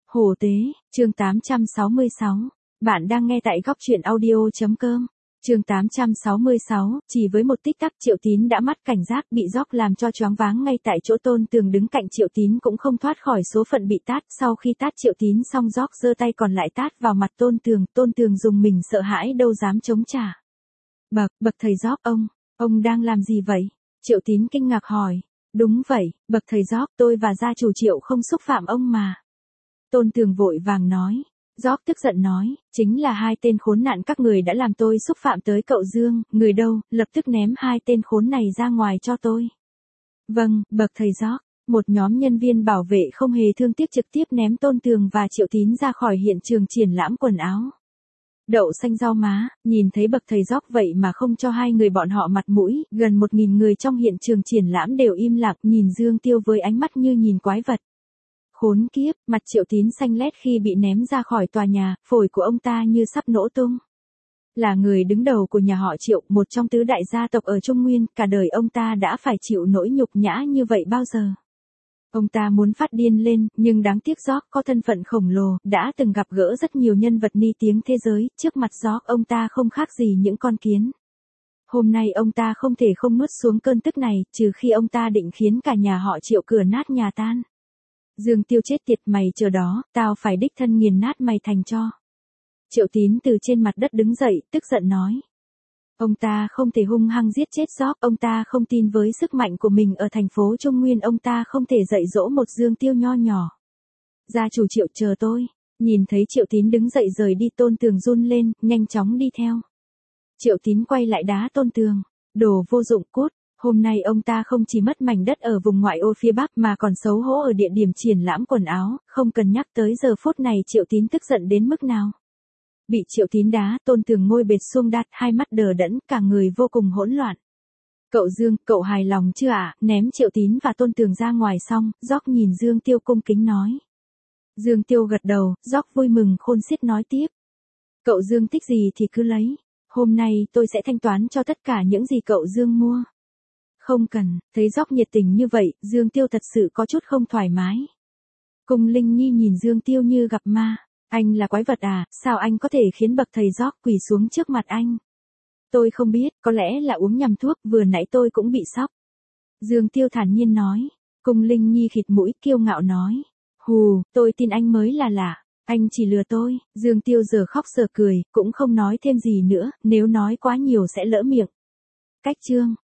Hồ Tế, chương 866. Bạn đang nghe tại góc truyện audio.com. Chương 866, chỉ với một tích tắc Triệu Tín đã mắt cảnh giác bị Gióc làm cho choáng váng ngay tại chỗ. Tôn Tường đứng cạnh Triệu Tín cũng không thoát khỏi số phận bị tát. Sau khi tát Triệu Tín xong, Gióc giơ tay còn lại tát vào mặt Tôn Tường dùng mình sợ hãi đâu dám chống trả. Bậc thầy Gióc, ông đang làm gì vậy? Triệu Tín kinh ngạc hỏi. Đúng vậy, bậc thầy Gióc, tôi và gia chủ Triệu không xúc phạm ông mà. Tôn Tường vội vàng nói. Gióc tức giận nói, chính là hai tên khốn nạn các người đã làm tôi xúc phạm tới cậu Dương, người đâu, lập tức ném hai tên khốn này ra ngoài cho tôi. Vâng, bậc thầy Gióc. Một nhóm nhân viên bảo vệ không hề thương tiếc trực tiếp ném Tôn Tường và Triệu Tín ra khỏi hiện trường triển lãm quần áo. Đậu xanh rau má, nhìn thấy bậc thầy Gióc vậy mà không cho hai người bọn họ mặt mũi, gần 1000 người trong hiện trường triển lãm đều im lặng nhìn Dương Tiêu với ánh mắt như nhìn quái vật. Khốn kiếp, mặt Triệu Tín xanh lét khi bị ném ra khỏi tòa nhà, phổi của ông ta như sắp nổ tung. Là người đứng đầu của nhà họ Triệu, một trong tứ đại gia tộc ở Trung Nguyên, cả đời ông ta đã phải chịu nỗi nhục nhã như vậy bao giờ. Ông ta muốn phát điên lên, nhưng đáng tiếc Gióc có thân phận khổng lồ, đã từng gặp gỡ rất nhiều nhân vật ni tiếng thế giới, trước mặt Gióc ông ta không khác gì những con kiến. Hôm nay ông ta không thể không nuốt xuống cơn tức này, trừ khi ông ta định khiến cả nhà họ Triệu cửa nát nhà tan. Dương Tiêu chết tiệt, mày chờ đó, tao phải đích thân nghiền nát mày thành tro. Triệu Tín từ trên mặt đất đứng dậy, tức giận nói. Ông ta không thể hung hăng giết chết Gióc, ông ta không tin với sức mạnh của mình ở thành phố Trung Nguyên, ông ta không thể dạy dỗ một Dương Tiêu nho nhỏ. Gia chủ Triệu, chờ tôi. Nhìn thấy Triệu Tín đứng dậy rời đi, Tôn Tường run lên, nhanh chóng đi theo. Triệu Tín quay lại đá Tôn Tường. Đồ vô dụng, cút. Hôm nay ông ta không chỉ mất mảnh đất ở vùng ngoại ô phía Bắc mà còn xấu hổ ở địa điểm triển lãm quần áo, không cần nhắc tới giờ phút này Triệu Tín tức giận đến mức nào. Bị Triệu Tín đá, Tôn Tường ngồi bệt xuống đất, hai mắt đờ đẫn, cả người vô cùng hỗn loạn. Cậu Dương, cậu hài lòng chưa ạ? Ném Triệu Tín và Tôn Tường ra ngoài xong, Gióc nhìn Dương Tiêu cung kính nói. Dương Tiêu gật đầu, Gióc vui mừng khôn xiết nói tiếp. Cậu Dương thích gì thì cứ lấy. Hôm nay tôi sẽ thanh toán cho tất cả những gì cậu Dương mua. Không cần. Thấy Gióc nhiệt tình như vậy, Dương Tiêu thật sự có chút không thoải mái. Cung Linh Nhi nhìn Dương Tiêu như gặp ma. Anh là quái vật à, sao anh có thể khiến bậc thầy Gióc quỳ xuống trước mặt anh? Tôi không biết, có lẽ là uống nhầm thuốc, vừa nãy tôi cũng bị sốc. Dương Tiêu thản nhiên nói. Cung Linh Nhi khịt mũi kiêu ngạo nói. Hù, tôi tin anh mới là lạ. Anh chỉ lừa tôi. Dương Tiêu giờ khóc giờ cười, cũng không nói thêm gì nữa, nếu nói quá nhiều sẽ lỡ miệng. Cách chương.